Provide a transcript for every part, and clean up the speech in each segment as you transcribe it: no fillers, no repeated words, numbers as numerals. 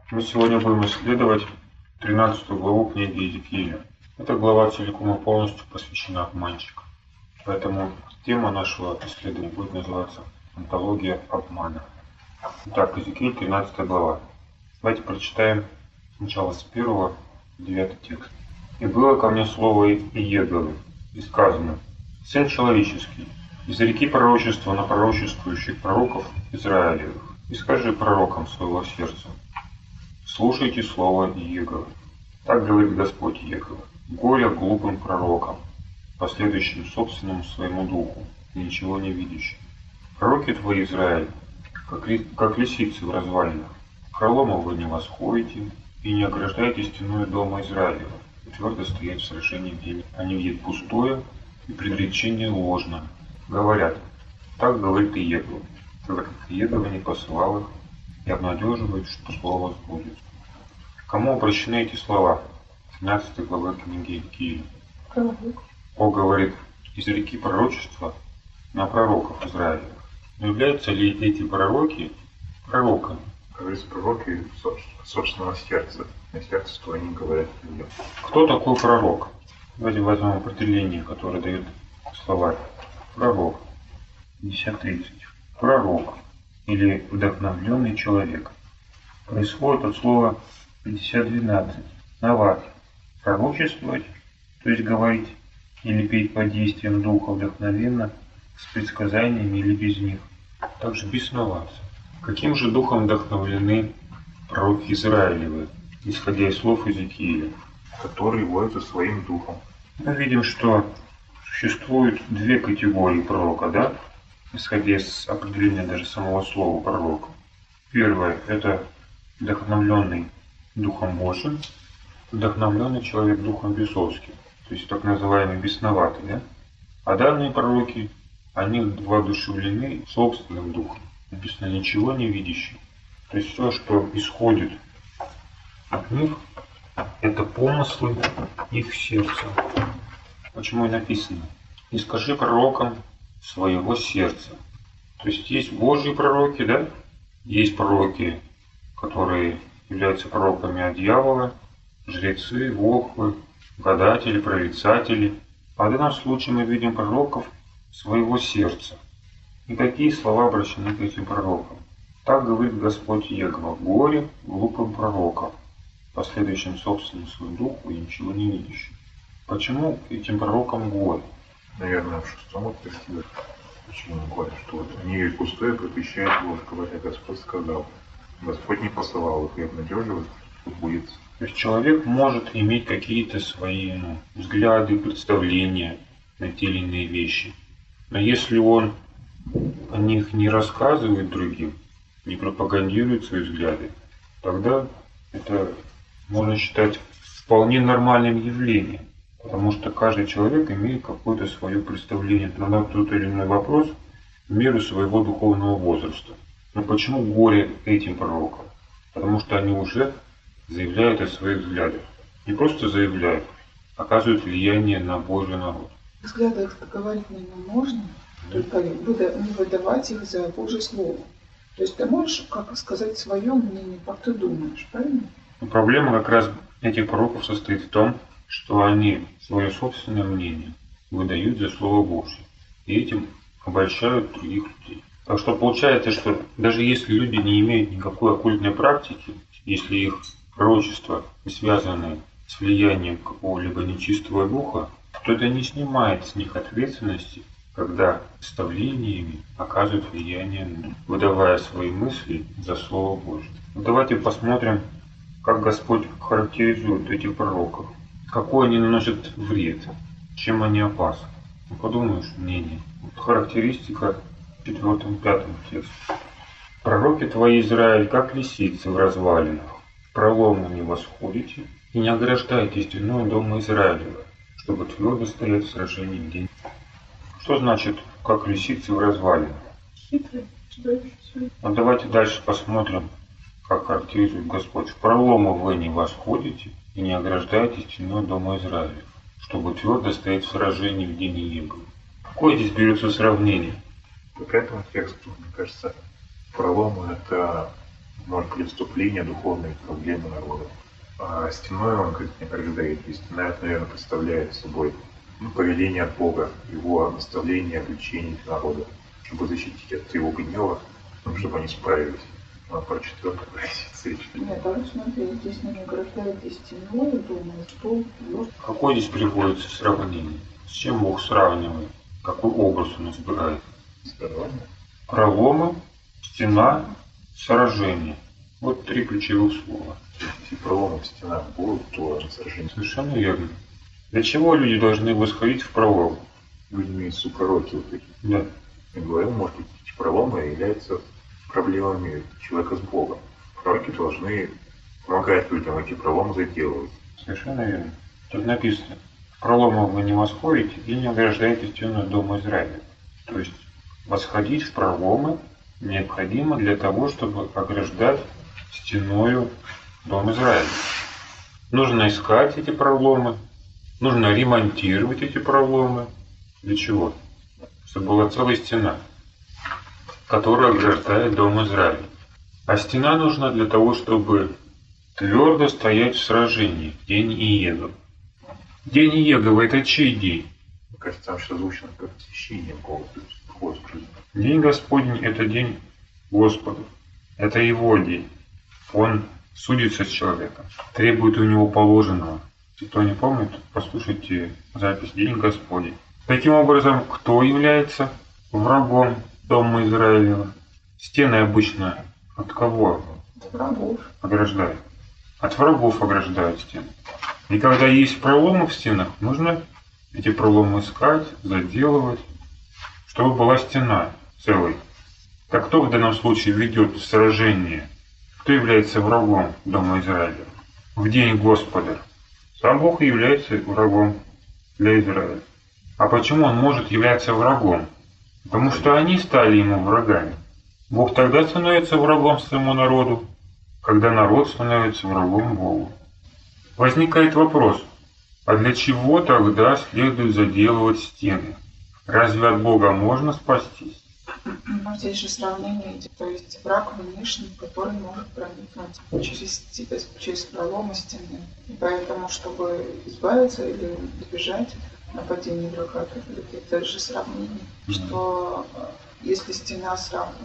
Мы сегодня будем исследовать 13 главу книги Иезекииля. Эта глава целиком и полностью посвящена обманщикам. Поэтому тема нашего исследования будет называться «Антология обмана». Итак, Иезекииль, 13 глава. Давайте прочитаем сначала с 1 по 9 текст. «И было ко мне слово Иеговы, и сказано: Сын человеческий, изреки пророчество на пророчествующих пророков Израилевых, и скажи пророкам своего сердца: слушайте слово Иеговы. Так говорит Господь Иегова: горе глупым пророкам, последующим собственному своему духу, ничего не видящим. Пророки твои, Израиль, как лисицы в развалинах, крылом вы не восходите, и не ограждаете стеной дома Израилева, и твердо стоять в сражении в день. Они видят пустое и предречение ложное. Говорят: так говорит Иегова, тогда как Иегова не посылал их, и обнадеживает, что слово сбудется. Кому обращены эти слова? 13 глава книги Иезекииля. О, говорит, изреки пророчества на пророков Израиля. Но являются ли эти пророки пророками? Говорится, пророки собственного сердца. На сердце, что они говорят людям. Кто такой пророк? Давайте возьмем определение, которое дает словарь. Пророк. 50-30. Пророк или вдохновленный человек. Происходит от слова 50-12. Нават. Пророчествовать, то есть говорить или петь под действием духа вдохновенно, с предсказаниями или без них. Также бесноваться. Каким же духом вдохновлены пророки Израилевы, исходя из слов Иезекииля? Которые водятся своим духом. Мы видим, что существует две категории пророка, да? Исходя из определения даже самого слова пророка. Первое – это вдохновленный Духом Божьим, вдохновленный человек Духом бесовским, то есть так называемый бесноватый, да? А данные пророки, они воодушевлены собственным духом. Написано «ничего не видящий». То есть все, что исходит от них, это помыслы их сердца. Почему и написано: «И скажи пророкам своего сердца». То есть Божьи пророки, да? Есть пророки, которые являются пророками от дьявола, жрецы, волхвы, гадатели, прорицатели. А в данном случае мы видим пророков своего сердца. И какие слова обращены к этим пророкам? Так говорит Господь Иегова: горе глупым пророкам, последующим собственному своему духу и ничего не видящим. Почему этим пророкам горе? Наверное, в 6 тексте. Почему горе? Что вот они и пустое пропищают ложь, говоря: Господь сказал. Господь не посылал их, и обнадеживает, что будет. То есть человек может иметь какие-то свои взгляды, представления на те или иные вещи. Но если он о них не рассказывает другим, не пропагандирует свои взгляды, тогда это можно считать вполне нормальным явлением. Потому что каждый человек имеет какое-то свое представление на тот или иной вопрос в меру своего духовного возраста. Но почему горе этим пророкам? Потому что они уже заявляют о своих взглядах. Не просто заявляют, оказывают влияние на Божий народ. В взглядах говорить, наверное, можно, только не выдавать их за Божье Слово. То есть ты можешь сказать свое мнение, как ты думаешь, правильно? Но проблема как раз этих пророков состоит в том, что они свое собственное мнение выдают за Слово Божье. И этим обольщают других людей. Так что получается, что даже если люди не имеют никакой оккультной практики, если их пророчества связаны с влиянием какого-либо нечистого духа, то это не снимает с них ответственности, когда представлениями оказывают влияние на дух, выдавая свои мысли за Слово Божье. Давайте посмотрим, как Господь характеризует этих пророков. Какой они наносят вред, чем они опасны. Подумаешь, мнение. Характеристика в 4-5 тексте. Пророки твои, Израиль, как лисицы в развалинах, пролому не восходите и не ограждаете стеной дома Израилева, чтобы твердо стоять в сражении в день. Что значит, как лисицы в развалинах? Хитрый, чудовищный. Вот давайте дальше посмотрим, как характеризует Господь. В пролому вы не восходите и не ограждаете стеной дома Израилева, чтобы твердо стоять в сражении в день Иегова. Какое здесь берется сравнение? По этому тексту, мне кажется, проломы — это может преступления, духовные проблемы народа. А стеной он, как мне говорит, и стена, это, наверное, представляет собой повеление от Бога, его наставление, обличение для народа, чтобы защитить от его гнева, чтобы они справились. А про 4-й позиции. Нет, а вот смотри, здесь не ограждает и стеной, думаю, стол, лёжка. Какой здесь приходится сравнение? С чем Бог сравнивает? Какой образ он избирает? Здорово. Проломы, стена, сражение. Вот 3 ключевых слова. Если проломы в стенах будут, то сражение. Совершенно верно. Для чего люди должны восходить в пролом? Люди имеют пророки вот такие. Да. И говорим, может быть, эти проломы являются проблемами человека с Богом. Пророки должны помогать людям эти проломы заделывать. Совершенно верно. Тут написано: в проломах вы не восходите и не ограждаете стену дома Израиля. То есть восходить в проломы необходимо для того, чтобы ограждать стеною дом Израиля. Нужно искать эти проломы, нужно ремонтировать эти проломы. Для чего? Чтобы была целая стена, которая ограждает дом Израиля. А стена нужна для того, чтобы твердо стоять в сражении в день Иегова. День Иегова — это чей день? Мне кажется, там сейчас звучно как освящение Бога, то есть приход к жизни. День Господень — это день Господа. Это его день. Он судится с человеком, требует у него положенного. Кто не помнит, послушайте запись «День Господень». Таким образом, кто является врагом дома Израилева? Стены обычно от кого Врагов. ограждают? От врагов ограждают стены. И когда есть проломы в стенах, нужно эти проломы искать, заделывать, чтобы была стена целой. Так кто в данном случае ведет сражение? Кто является врагом дома Израиля? В день Господа. Сам Бог и является врагом для Израиля. А почему он может являться врагом? Потому что они стали ему врагами. Бог тогда становится врагом своему народу, когда народ становится врагом Богу. Возникает вопрос: а для чего тогда следует заделывать стены? Разве от Бога можно спастись? Но здесь же сравнение идет, то есть враг внешний, который может проникнуть через проломы стены. И поэтому, чтобы избавиться или избежать нападения врага, это же сравнение, что если стена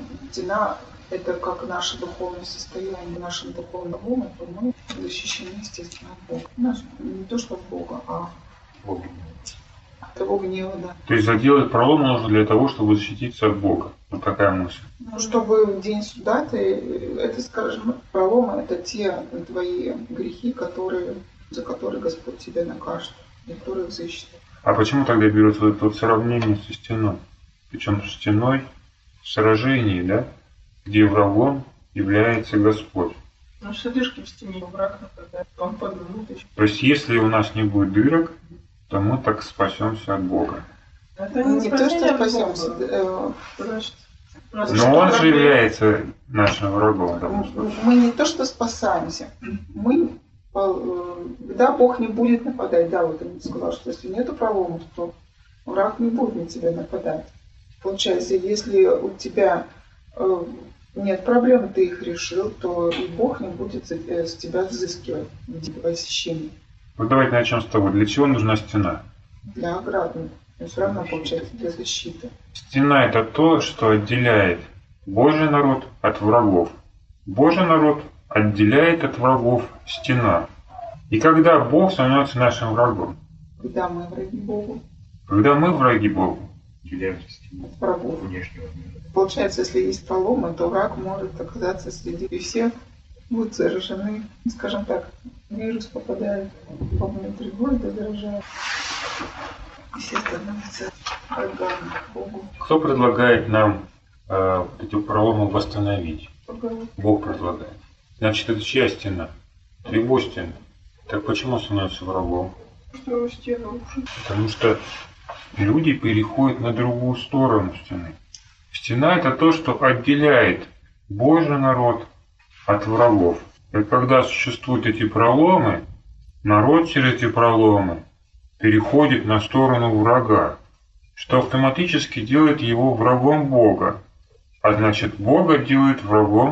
это как наше духовное состояние, нашим духовным умом, то мы защищены, естественно, от Бога. Не то, что от Бога, а Бог. от его гнева, да. То есть заделать пролом нужно для того, чтобы защититься от Бога. Вот такая мысль. Ну, чтобы в день суда это, скажем, проломы, это те твои грехи, за которые Господь тебя накажет, и которые защитит. А почему тогда берется вот это вот сравнение со стеной? Причем с стеной в сражении, да? Где врагом является Господь. Ну что дырки в стене, враг нападает, он подумает еще. То есть если у нас не будет дырок, то мы так спасемся от Бога. Это Не то, спасение что от спасемся. Бога. Значит, у нас Но что, он же враги? является нашим врагом. Да? Мы не то, что спасаемся. Да, Бог не будет нападать. Да, вот он сказал, что если нету проломов, то враг не будет на тебя нападать. Получается, если у тебя нет проблем, ты их решил, то и Бог не будет с тебя взыскивать в виде посещения. Вот давайте начнем с того, для чего нужна стена? Для ограды. Но все равно получается для защиты. Стена — это то, что отделяет Божий народ от врагов. Божий народ отделяет от врагов стена. И когда Бог становится нашим врагом? Когда мы враги Богу, Когда мы враги Богу. Отделяемся стены от врагов. внешнего мира. Получается, если есть проломы, то враг может оказаться среди всех, будут заражены, скажем так, вирус попадает вовнутрь города, заражает. И все становятся врагами Богу. Кто предлагает нам вот эти проломы восстановить? Бог предлагает. Значит, это чья стена? Это его стена. Так почему становится врагом? Что стену рушит. Потому что люди переходят на другую сторону стены. Стена — это то, что отделяет Божий народ от врагов. И когда существуют эти проломы, народ через эти проломы переходит на сторону врага, что автоматически делает его врагом Бога, а значит Бога делает врагом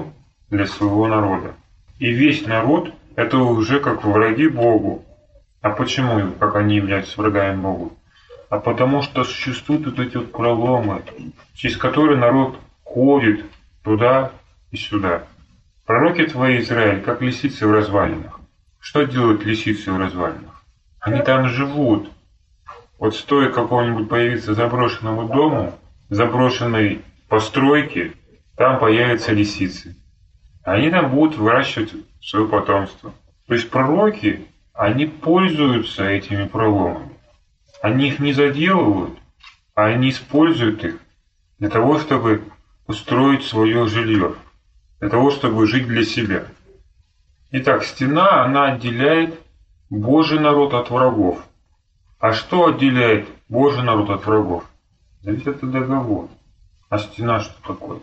для своего народа. И весь народ – это уже как враги Богу. А почему, как они являются врагами Богу? А потому что существуют вот эти вот проломы, через которые народ ходит туда и сюда. Пророки твои, Израиль, как лисицы в развалинах. Что делают лисицы в развалинах? Они там живут. Вот стоит какому-нибудь появиться заброшенному дому, заброшенной постройке, там появятся лисицы. Они там будут выращивать свое потомство. То есть пророки, они пользуются этими проломами. Они их не заделывают, а они используют их для того, чтобы устроить свое жилье, для того, чтобы жить для себя. Итак, стена, она отделяет Божий народ от врагов. А что отделяет Божий народ от врагов? Да ведь это договор. А стена что такое?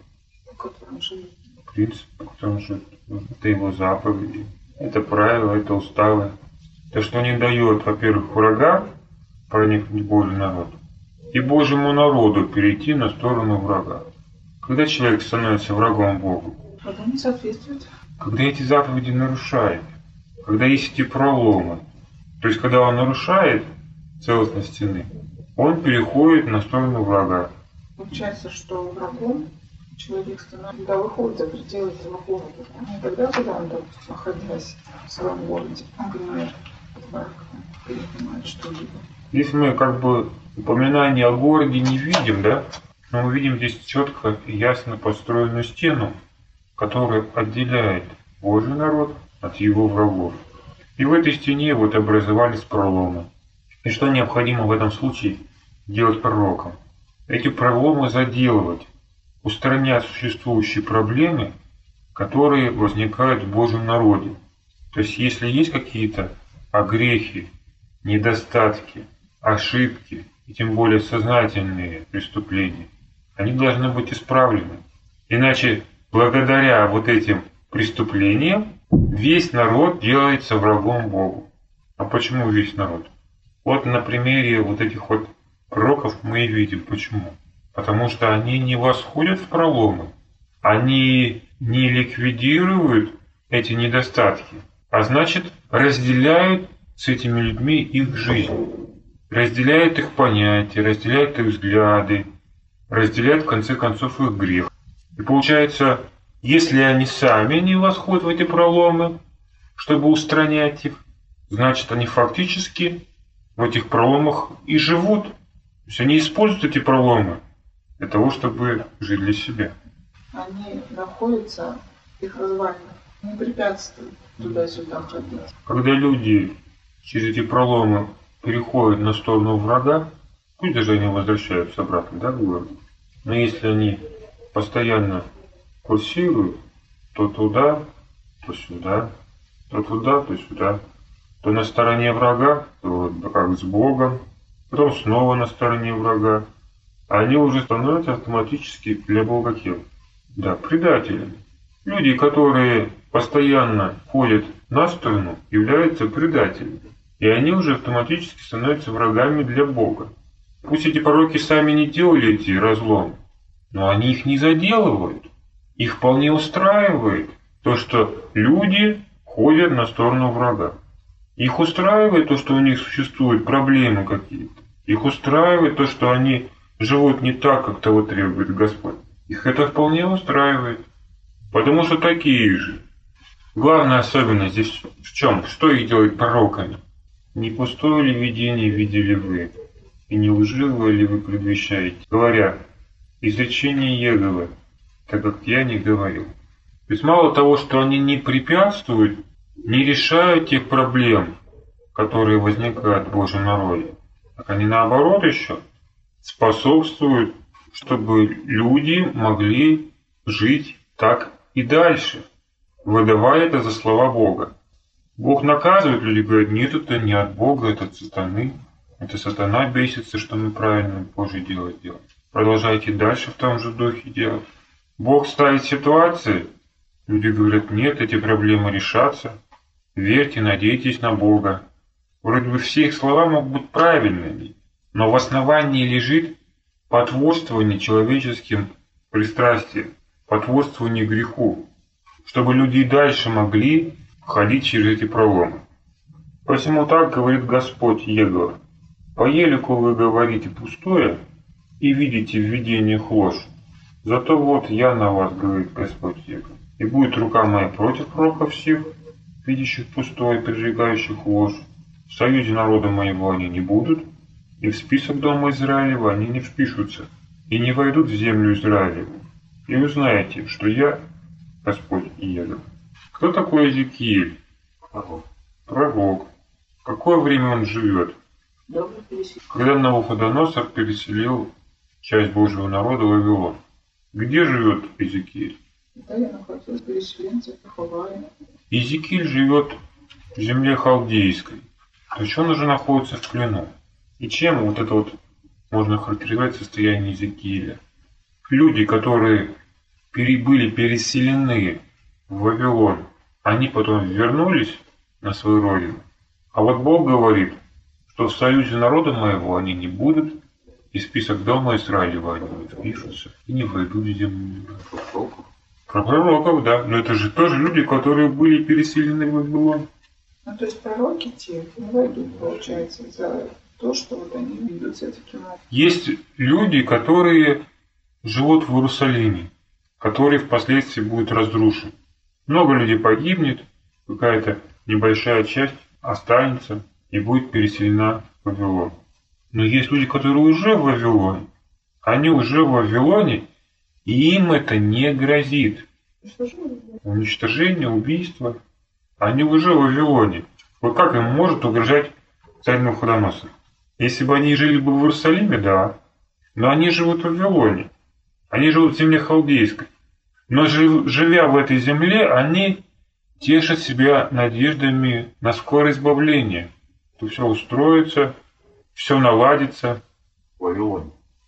Принцип, по которому живет. Это его заповеди, это правила, это уставы. То, что не дает, во-первых, врагам проникнуть в Божий народ, и Божьему народу перейти на сторону врага. Когда человек становится врагом Богу? Когда не соответствует. Когда эти заповеди нарушает, когда есть эти проломы. То есть, когда он нарушает целостность стены, он переходит на сторону врага. Получается, что врагом человек становится, когда выходит за пределы этого города. Не тогда, когда он, допустим, находясь в своем городе, например, перенимает что-либо. Здесь мы как бы упоминание о городе не видим, да? Но мы видим здесь четко и ясно построенную стену, которая отделяет Божий народ от его врагов. И в этой стене вот образовались проломы. И что необходимо в этом случае делать пророкам? Эти проломы заделывать, устранять существующие проблемы, которые возникают в Божьем народе. То есть если есть какие-то огрехи, недостатки, ошибки, и тем более сознательные преступления, они должны быть исправлены. Иначе благодаря вот этим преступлениям весь народ делается врагом Богу. А почему весь народ? Вот на примере вот этих вот пророков мы и видим почему. Потому что они не восходят в проломы, они не ликвидируют эти недостатки, а значит разделяют с этими людьми их жизнь, разделяют их понятия, разделяют их взгляды, разделяют в конце концов их грех. И получается, если они сами не восходят в эти проломы, чтобы устранять их, значит они фактически в этих проломах и живут. То есть они используют эти проломы для того, чтобы жить для себя. Они находятся в их развалинах, не препятствуют туда-сюда ходить. Когда люди через эти проломы переходят на сторону врага, пусть даже они возвращаются обратно, да, в город, но если они постоянно курсируют, то туда, то сюда, то туда, то сюда, то на стороне врага, то как с Богом, потом снова на стороне врага, они уже становятся автоматически для Бога кем? Да, предателями. Люди, которые постоянно ходят на сторону, являются предателями. И они уже автоматически становятся врагами для Бога. Пусть эти пророки сами не делали эти разломы, но они их не заделывают. Их вполне устраивает то, что люди ходят на сторону врага. Их устраивает то, что у них существуют проблемы какие-то. Их устраивает то, что они живут не так, как того требует Господь. Их это вполне устраивает. Потому что такие же. Главная особенность здесь в чем? Что их делает пророками? Не пустое ли видение видели вы? И не лживое ли вы предвещаете? Говоря, изречение Еговы, так как я не говорил. То есть мало того, что они не препятствуют, не решают тех проблем, которые возникают в Божьем народе, так они наоборот еще способствуют, чтобы люди могли жить так и дальше, выдавая это за слова Бога. Бог наказывает людей, говорит, нет, это не от Бога, это от сатаны. Это сатана бесится, что мы правильно Божье дело делаем. Продолжайте дальше в том же духе делать. Бог ставит ситуации, люди говорят, нет, эти проблемы решатся. Верьте, надейтесь на Бога. Вроде бы все их слова могут быть правильными, но в основании лежит потворствование человеческим пристрастиям, потворствование греху. чтобы люди и дальше могли ходить через эти проломы. Посему так говорит Господь Егова: по елику вы говорите пустое и видите в видениях ложь. Зато вот я на вас, говорит Господь Егова, и будет рука моя против пророков всех, видящих пустое и прижигающих ложь. В союзе народа моего они не будут, и в список дома Израилева они не впишутся, и не войдут в землю Израилеву. И узнаете, что я Господь Егова. Кто такой Иезекииль? Пророк. В какое время он живет? Когда Навуходоносор переселил часть Божьего народа в Вавилон. Где живет Иезекииль? Да, я находилась переселенцев в Хавае. Иезекииль живет в земле халдейской. То есть он уже находится в плену. И чем вот это вот можно характеризовать состояние Иезекииля? Люди, которые были переселены в Вавилон, они потом вернулись на свою родину. А вот Бог говорит, что в союзе народа моего они не будут, и список дома Израилева они не впишутся, и не войдут в землю. Про пророков, да. Но это же тоже люди, которые были переселены в Вавилон. Ну, то есть пророки те не войдут, получается, за то, что вот они ведутся таким образом. Есть люди, которые живут в Иерусалиме, который впоследствии будет разрушен. Много людей погибнет, какая-то небольшая часть останется и будет переселена в Вавилон. Но есть люди, которые уже в Вавилоне. Они уже в Вавилоне, и им это не грозит. Уничтожение, убийство. Они уже в Вавилоне. Вот как им может угрожать царь Навуходоносор? Если бы они жили бы в Иерусалиме, да. Но они живут в Вавилоне. Они живут в земле халдейской. Но живя в этой земле, они тешат себя надеждами на скорое избавление. Что все устроится, все наладится. В Вавилоне.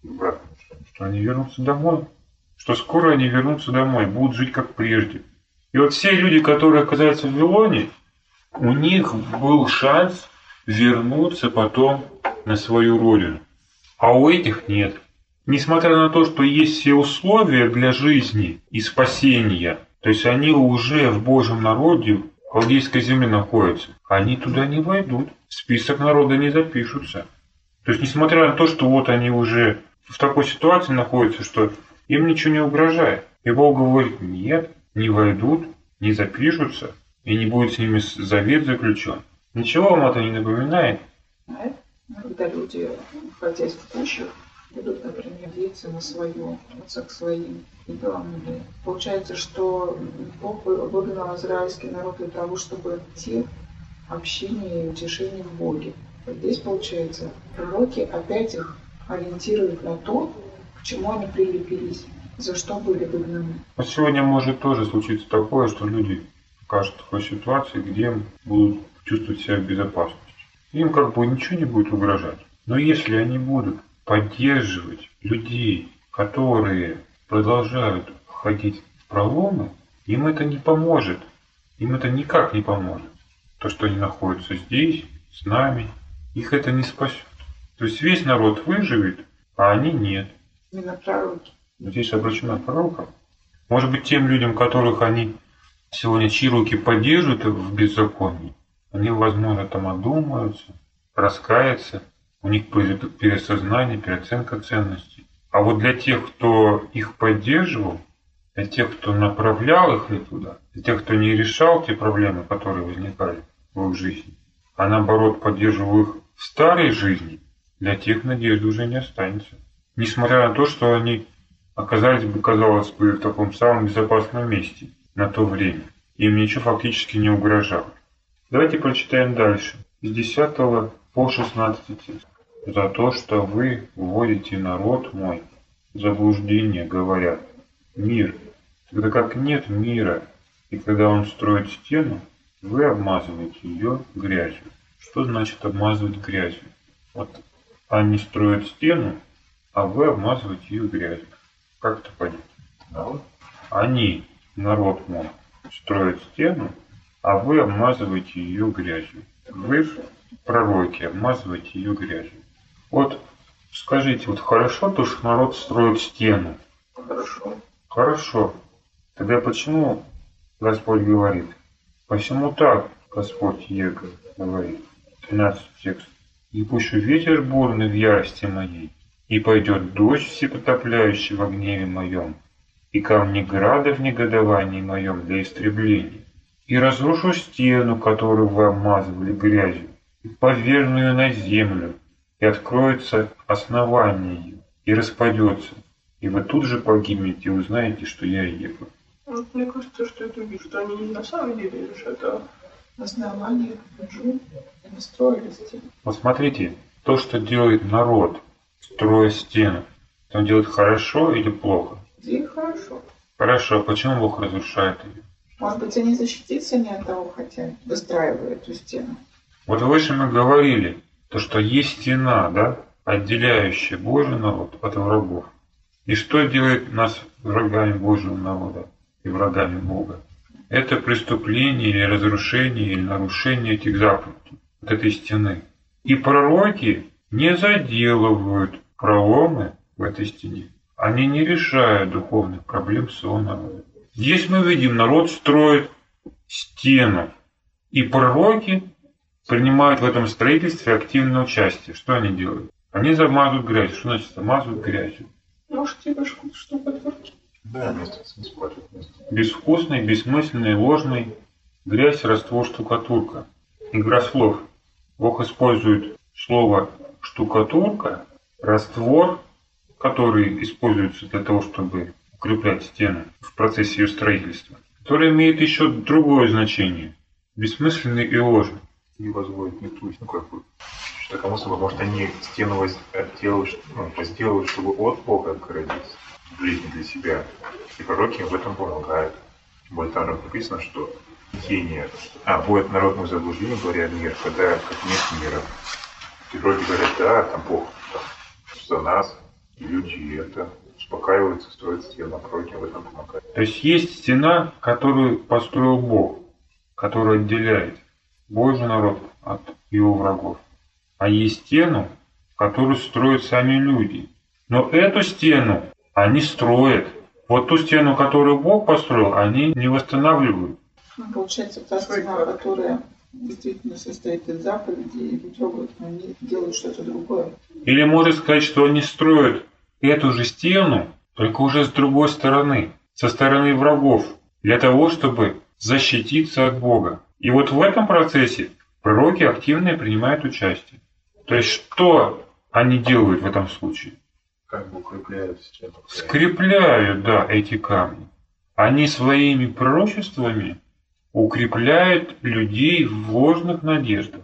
Что они вернутся домой. Что скоро они вернутся домой, будут жить как прежде. И вот все люди, которые оказались в Вавилоне, у них был шанс вернуться потом на свою родину. А у этих нет. Несмотря на то, что есть все условия для жизни и спасения, то есть они уже в Божьем народе, в халдейской земле находятся, они туда не войдут, в список народа не запишутся. То есть несмотря на то, что вот они уже в такой ситуации находятся, что им ничего не угрожает. И Бог говорит: нет, не войдут, не запишутся, и не будет с ними завет заключен. Ничего вам это не напоминает? Когда люди, находясь в кущах, будут, например, надеяться на свое, к своим идолам. Получается, что Бог выгнал израильский народ для того, чтобы идти общение и утешение в Боге. Вот здесь, получается, пророки опять их ориентируют на то, к чему они прилепились, за что были выгнаны. Вот сегодня может тоже случиться такое, что люди окажутся в такой ситуации, где будут чувствовать себя в безопасности. Им как бы ничего не будет угрожать. Но если они будут поддерживать людей, которые продолжают входить в проломы, им это не поможет. Им это никак не поможет. То, что они находятся здесь, с нами, их это не спасет. То есть весь народ выживет, а они нет. Именно пророки. Здесь обращено к пророкам. Может быть, тем людям, которых они сегодня чьи руки поддерживают в беззаконии, они, возможно, там одумаются, раскаются, у них произойдет переосознание, переоценка ценностей. А вот для тех, кто их поддерживал, для тех, кто направлял их туда, для тех, кто не решал те проблемы, которые возникали в их жизни, а наоборот поддерживал их в старой жизни, для тех надежды уже не останется. Несмотря на то, что они оказались бы, казалось бы, в таком самом безопасном месте на то время. Им ничего фактически не угрожало. Давайте прочитаем дальше. С 10 по 16 текст. «За то, что вы вводите народ мой в заблуждение, говорят, мир, тогда как нет мира, и когда он строит стену, вы обмазываете ее грязью». Что значит обмазывать грязью? Вот они строят стену, а вы обмазываете ее грязью. Как это понять? Они, народ мой, строят стену, а вы обмазываете ее грязью. Вы, пророки, обмазываете ее грязью. Вот скажите, вот хорошо то, что народ строит стену? Хорошо. Хорошо. Тогда почему Господь говорит: «Посему так, Господь Его говорит». 13 текст. «И пущу ветер бурный в ярости моей, и пойдет дождь всепотопляющий во гневе моем, и камни града в негодовании моем для истребления. И разрушу стену, которую вы обмазывали грязью, и поверну ее на землю, и откроется основание ее, и распадется, и вы тут же погибнете и узнаете, что я Его». Вот мне кажется, что это что они не на самом деле решат, а Основание покажу, они строили стену. Вот смотрите, то, что делает народ, строя стену, он делает хорошо или плохо? И хорошо. Хорошо, а почему Бог разрушает ее? Может быть, они защититься не от того хотят, выстраивая эту стену. Вот выше мы говорили, то, что есть стена, да, отделяющая Божий народ от врагов. И что делает нас врагами Божьего народа и врагами Бога? Это преступление или разрушение или нарушение этих заповедей, вот этой стены. И пророки не заделывают проломы в этой стене. Они не решают духовных проблем своего народа. Здесь мы видим, народ строит стену, и пророки принимают в этом строительстве активное участие. Что они делают? Они замазывают грязь. Что значит замазывают грязью? может типа штукатурки. Да, место спрашивать. Безвкусный, бессмысленный, ложный, грязь, раствор, штукатурка. Игра слов. Бог использует слово штукатурка, раствор, который используется для того, чтобы укреплять стену в процессе ее строительства, который имеет еще другое значение. Бессмысленный и ложный. И возводит мету, ну какую. Такому собой, может, они стену сделают, чтобы от Бога отгородиться в жизни для себя. И пророки им в этом помогают. Тем более там написано, что тени, будет народных заблуждений, говорят мир, когда как нет мира. И пророки говорят, да, там Бог там, за нас, и люди это успокаиваются, строят стену, а пророки в этом помогают. То есть стена, которую построил Бог, которая отделяет Божий народ от его врагов. А есть стену, которую строят сами люди. Но эту стену они строят. Вот ту стену, которую Бог построил, они не восстанавливают. Ну, получается, та стена, которая действительно состоит из заповедей, и не трогают, но они делают что-то другое. Или можно сказать, что они строят эту же стену, только уже с другой стороны, со стороны врагов, для того, чтобы защититься от Бога. И вот в этом процессе пророки активно принимают участие. То есть что они делают в этом случае? Как бы укрепляют стену. Скрепляют, да, эти камни. Они своими пророчествами укрепляют людей в ложных надеждах.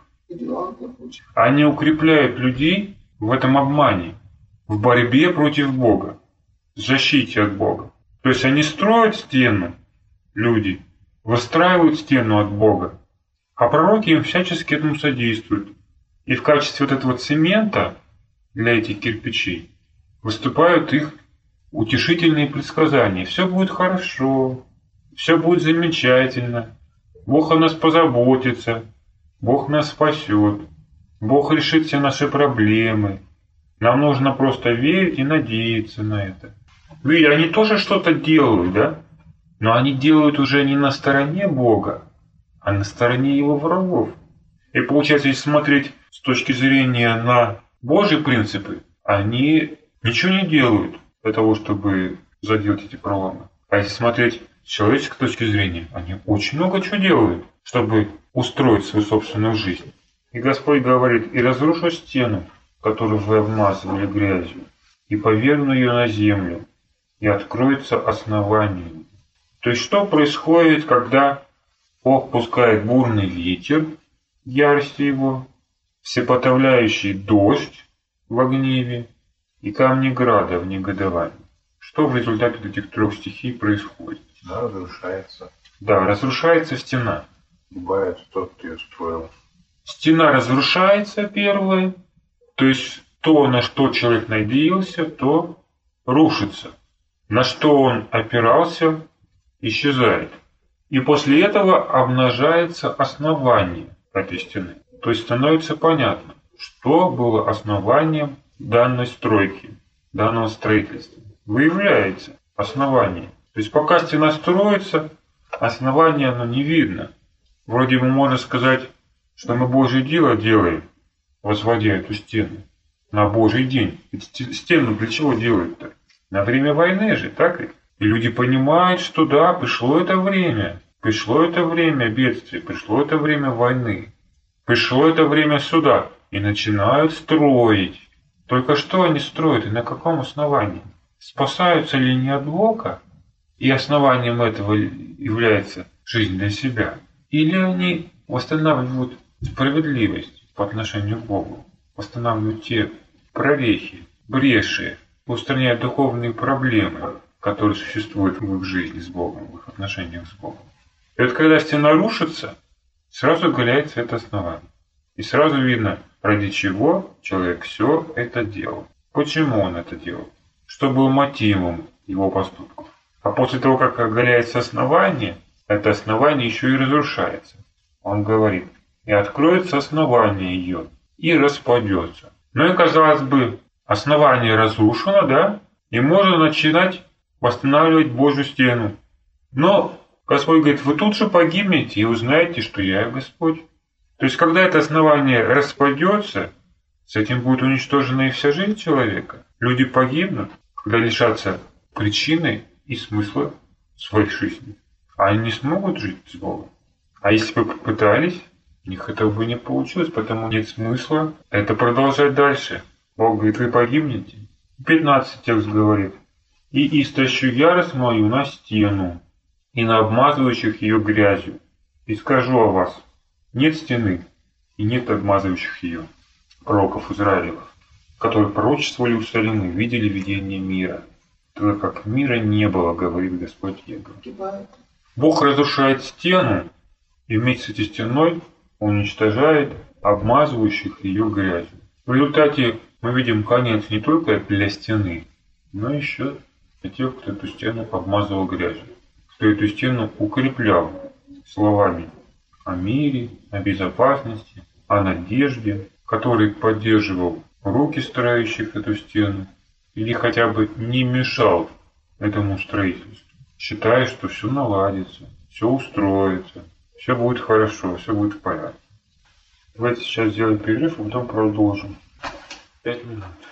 Они укрепляют людей в этом обмане, в борьбе против Бога, в защите от Бога. То есть они строят стену, люди, выстраивают стену от Бога, а пророки им всячески этому содействуют. И в качестве вот этого цемента для этих кирпичей выступают их утешительные предсказания. Все будет хорошо, все будет замечательно, Бог о нас позаботится, Бог нас спасет, Бог решит все наши проблемы. Нам нужно просто верить и надеяться на это. Видите, они тоже что-то делают, да? Но они делают уже не на стороне Бога, а на стороне его врагов. И получается, если смотреть с точки зрения на Божьи принципы, они ничего не делают для того, чтобы заделать эти проломы. А если смотреть с человеческой точки зрения, они очень много чего делают, чтобы устроить свою собственную жизнь. И Господь говорит: «И разрушу стену, которую вы обмазывали грязью, и поверну ее на землю, и откроется основание». То есть что происходит, когда Бог пускает бурный ветер в ярости его, всепотавляющий дождь во гневе и камни града в негодовании? Что в результате этих трех стихий происходит? Стена разрушается. Да, разрушается стена. Гибает тот, кто ее строил. Стена разрушается, первое. То есть то, на что человек надеялся, то рушится. На что он опирался, исчезает. И после этого обнажается основание этой стены. То есть становится понятно, что было основанием данной стройки, данного строительства. Выявляется основание. То есть пока стена строится, основания оно не видно. Вроде бы можно сказать, что мы Божье дело делаем, возводя эту стену на Божий день. Ведь стену для чего делают-то? На время войны же, так ведь? И люди понимают, что да, пришло это время бедствия, пришло это время войны, пришло это время суда. И начинают строить. Только что они строят и на каком основании? Спасаются ли они от Бога? И основанием этого является жизнь для себя? Или они восстанавливают справедливость по отношению к Богу? Восстанавливают те прорехи, бреши, устраняют духовные проблемы, которые существуют в их жизни с Богом, в их отношениях с Богом. И вот когда стена рушится, сразу оголяется это основание. И сразу видно, ради чего человек все это делал. Почему он это делал? Что было мотивом его поступков. А после того, как оголяется основание, это основание еще и разрушается. Он говорит, и откроется основание ее, и распадется. Ну и, казалось бы, основание разрушено, да? И можно начинать восстанавливать Божью стену. Но Господь говорит, вы тут же погибнете и узнаете, что я Господь. То есть, когда это основание распадется, с этим будет уничтожена и вся жизнь человека. Люди погибнут, когда лишатся причины и смысла своих жизней. А они не смогут жить с Богом. А если бы попытались, у них этого бы не получилось, потому нет смысла это продолжать дальше. Бог говорит, вы погибнете. 15 текст говорит. И истощу ярость мою на стену, и на обмазывающих ее грязью. И скажу о вас, нет стены, и нет обмазывающих ее, пророков Израилевых, которые пророчествовали у Салимы, видели видение мира. Только как мира не было, говорит Господь Егова. Бог разрушает стену, и вместе с этой стеной уничтожает обмазывающих ее грязью. В результате мы видим конец не только для стены, но еще для тех, кто эту стену обмазывал грязью, кто эту стену укреплял словами о мире, о безопасности, о надежде, который поддерживал руки строящих эту стену или хотя бы не мешал этому строительству, считая, что все наладится, все устроится, все будет хорошо, все будет в порядке. Давайте сейчас сделаем перерыв, а потом продолжим. 5 минут.